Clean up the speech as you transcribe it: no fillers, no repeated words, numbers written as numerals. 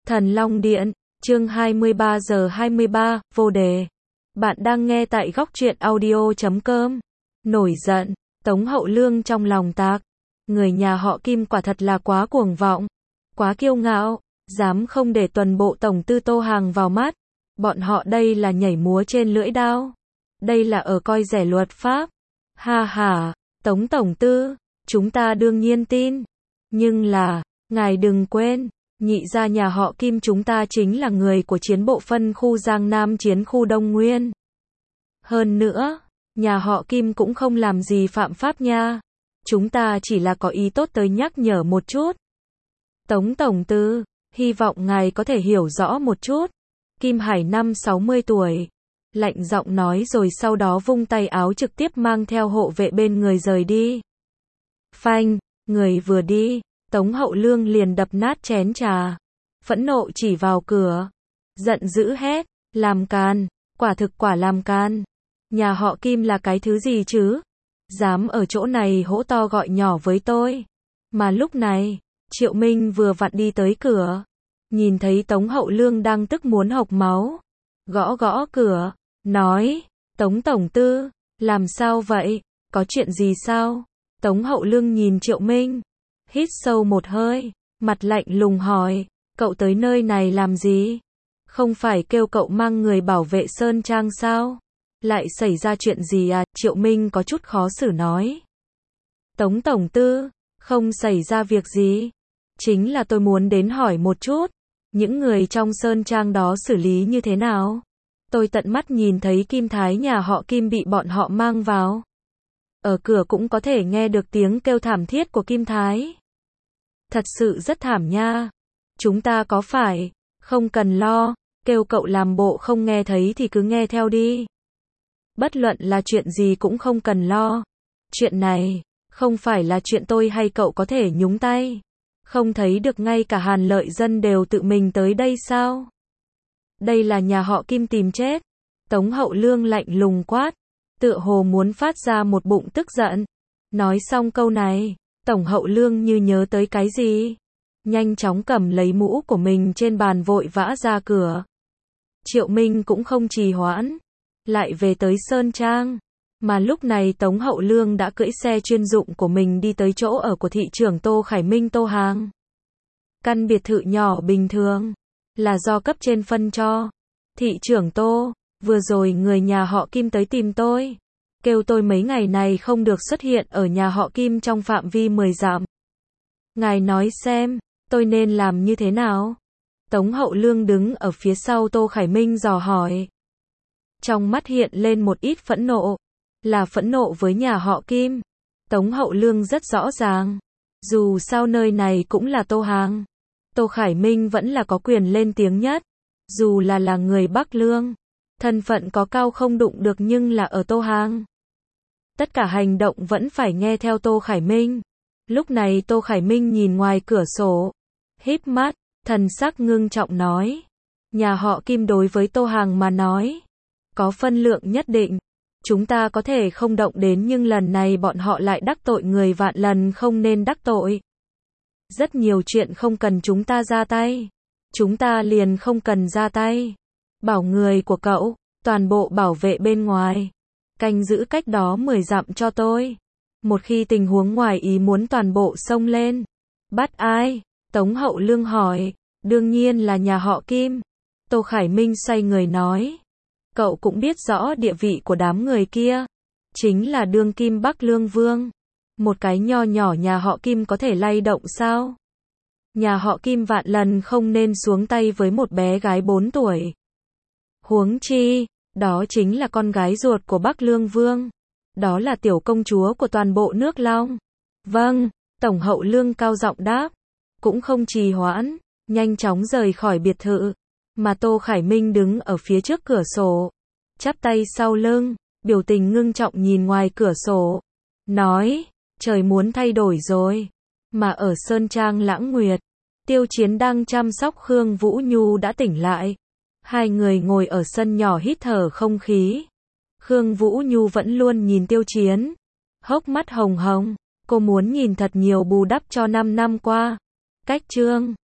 Thần Long Điện, chương 23 giờ 23, vô đề. Bạn đang nghe tại góc truyện audio.com. Nổi giận, Tống Hậu Lương trong lòng tạc. Người nhà họ Kim quả thật là quá cuồng vọng, quá kiêu ngạo, dám không để tuần bộ tổng tư Tô Hàng vào mắt. Bọn họ đây là nhảy múa trên lưỡi đao. Đây là ở coi rẻ luật pháp. Ha ha, Tống tổng tư, chúng ta đương nhiên tin. Nhưng là, ngài đừng quên, nhị gia nhà họ Kim chúng ta chính là người của chiến bộ phân khu Giang Nam chiến khu Đông Nguyên. Hơn nữa, nhà họ Kim cũng không làm gì phạm pháp nha. Chúng ta chỉ là có ý tốt tới nhắc nhở một chút. Tống tổng tư, hy vọng ngài có thể hiểu rõ một chút. Kim Hải năm 60 tuổi. Lạnh giọng nói rồi sau đó vung tay áo trực tiếp mang theo hộ vệ bên người rời đi. Phanh, người vừa đi, Tống Hậu Lương liền đập nát chén trà. Phẫn nộ chỉ vào cửa. Giận dữ hét, làm càn, quả thực quả làm càn. Nhà họ Kim là cái thứ gì chứ? Dám ở chỗ này hỗ to gọi nhỏ với tôi. Mà lúc này, Triệu Minh vừa vặn đi tới cửa. Nhìn thấy Tống Hậu Lương đang tức muốn hộc máu. Gõ gõ cửa, nói, Tống tổng tư, làm sao vậy? Có chuyện gì sao? Tống Hậu Lương nhìn Triệu Minh, hít sâu một hơi, mặt lạnh lùng hỏi, cậu tới nơi này làm gì? Không phải kêu cậu mang người bảo vệ Sơn Trang sao? Lại xảy ra chuyện gì à? Triệu Minh có chút khó xử nói. Tống tổng tư, không xảy ra việc gì. Chính là tôi muốn đến hỏi một chút, những người trong Sơn Trang đó xử lý như thế nào? Tôi tận mắt nhìn thấy Kim Thái nhà họ Kim bị bọn họ mang vào. Ở cửa cũng có thể nghe được tiếng kêu thảm thiết của Kim Thái. Thật sự rất thảm nha. Chúng ta có phải, không cần lo, kêu cậu làm bộ không nghe thấy thì cứ nghe theo đi. Bất luận là chuyện gì cũng không cần lo. Chuyện này, không phải là chuyện tôi hay cậu có thể nhúng tay. Không thấy được ngay cả Hàn Lợi Dân đều tự mình tới đây sao? Đây là nhà họ Kim tìm chết. Tống Hậu Lương lạnh lùng quát, tựa hồ muốn phát ra một bụng tức giận. Nói xong câu này, Tống Hậu Lương như nhớ tới cái gì. Nhanh chóng cầm lấy mũ của mình trên bàn vội vã ra cửa. Triệu Minh cũng không trì hoãn, lại về tới Sơn Trang. Mà lúc này Tống Hậu Lương đã cưỡi xe chuyên dụng của mình đi tới chỗ ở của thị trưởng Tô Khải Minh Tô Hàng. Căn biệt thự nhỏ bình thường, là do cấp trên phân cho. Thị trưởng Tô, vừa rồi người nhà họ Kim tới tìm tôi. Kêu tôi mấy ngày này không được xuất hiện ở nhà họ Kim trong phạm vi 10 dặm. Ngài nói xem, tôi nên làm như thế nào? Tống Hậu Lương đứng ở phía sau Tô Khải Minh dò hỏi. Trong mắt hiện lên một ít phẫn nộ. Là phẫn nộ với nhà họ Kim. Tống Hậu Lương rất rõ ràng. Dù sao nơi này cũng là Tô Hàng. Tô Khải Minh vẫn là có quyền lên tiếng nhất. Dù là người Bắc Lương. Thân phận có cao không đụng được nhưng là ở Tô Hàng. Tất cả hành động vẫn phải nghe theo Tô Khải Minh. Lúc này Tô Khải Minh nhìn ngoài cửa sổ. Híp mắt, thần sắc ngưng trọng nói. Nhà họ Kim đối với Tô Hàng mà nói. Có phân lượng nhất định. Chúng ta có thể không động đến nhưng lần này bọn họ lại đắc tội người vạn lần không nên đắc tội. Rất nhiều chuyện không cần chúng ta ra tay. Chúng ta liền không cần ra tay. Bảo người của cậu, toàn bộ bảo vệ bên ngoài. Canh giữ cách đó 10 dặm cho tôi. Một khi tình huống ngoài ý muốn toàn bộ xông lên. Bắt ai? Tống Hậu Lương hỏi. Đương nhiên là nhà họ Kim. Tô Khải Minh xoay người nói. Cậu cũng biết rõ địa vị của đám người kia. Chính là đương kim Bắc Lương Vương. Một cái nho nhỏ nhà họ Kim có thể lay động sao? Nhà họ Kim vạn lần không nên xuống tay với một bé gái 4 tuổi. Huống chi, đó chính là con gái ruột của Bắc Lương Vương. Đó là tiểu công chúa của toàn bộ nước Long. Vâng, Tống Hậu Lương cao giọng đáp. Cũng không trì hoãn, nhanh chóng rời khỏi biệt thự. Mà Tô Khải Minh đứng ở phía trước cửa sổ, chắp tay sau lưng, biểu tình ngưng trọng nhìn ngoài cửa sổ. Nói, trời muốn thay đổi rồi. Mà ở Sơn Trang Lãng Nguyệt, Tiêu Chiến đang chăm sóc Khương Vũ Nhu đã tỉnh lại. Hai người ngồi ở sân nhỏ hít thở không khí. Khương Vũ Nhu vẫn luôn nhìn Tiêu Chiến. Hốc mắt hồng hồng, cô muốn nhìn thật nhiều bù đắp cho 5 năm qua. Cách chương